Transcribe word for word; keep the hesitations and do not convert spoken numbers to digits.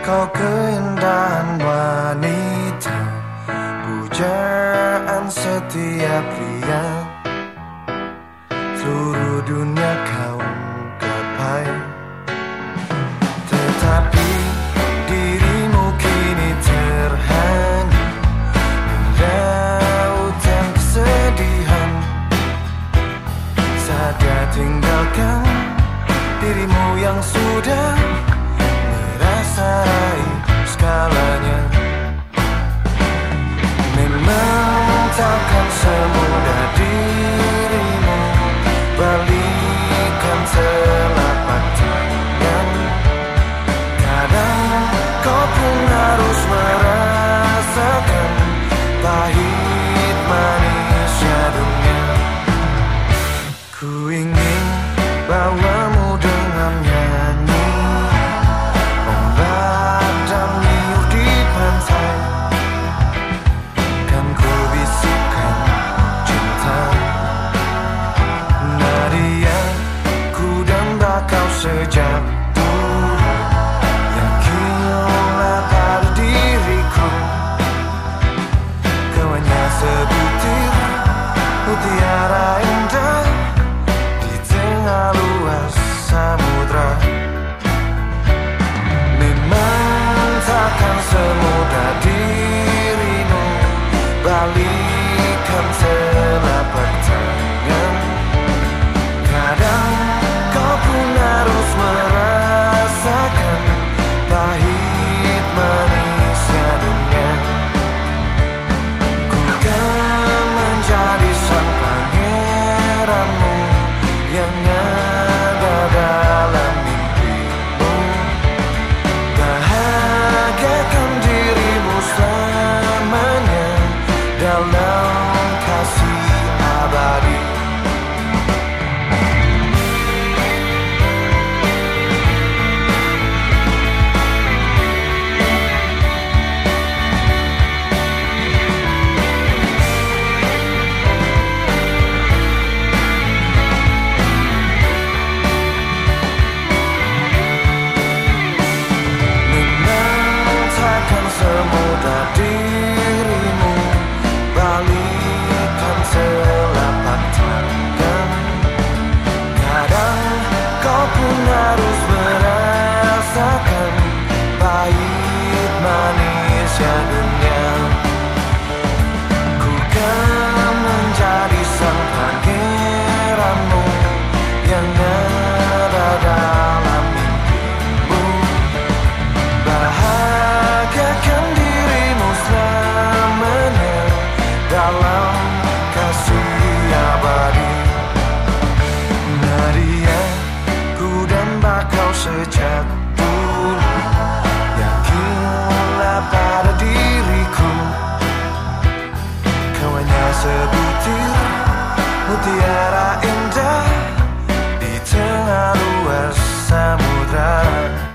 Kau keindahan wanita, pujaan setiap pria. Seluruh dunia kau gapai, tetapi dirimu kini terhanyut lautan kesedihan. Saatnya tinggalkan dirimu yang sudah merasai segalanya. Memang takkan semudah dirimu balikan telapak tangan. Kadang kau pun harus merasakan pahit manisnya dunia. Ku ingin bawamu dengan nyanyi ombak dan niuh di pantai. Kan ku bisikkan cinta, Nadia, ku damba kau sejak dulu. Yakinlah pada diriku, kau hanya sebutir mutiara indah di tengah luas samudra. Memang takkan semudah dirimu balikan telapak tangan. Kadang kau pun harus merasakan pahit manisnya dunia. Ku kan menjadi sang pangeranmu yang ada dalam mimpimu. Bahagiakan dirimu selamanya dalam kasih abadi. Semudah dirimu balikan telapak tangan. Kadang kau pun harus merasakan pahit manisnya dunia. Ku kan menjadi sang pangeranmu yang ada dalam mimpimu. Bahagiakan dirimu selamanya dalam kasih abadi. Nadia, ku damba kau sejak dulu. Yakinlah pada diriku, kau hanya sebutir mutiara indah di tengah luas samudra.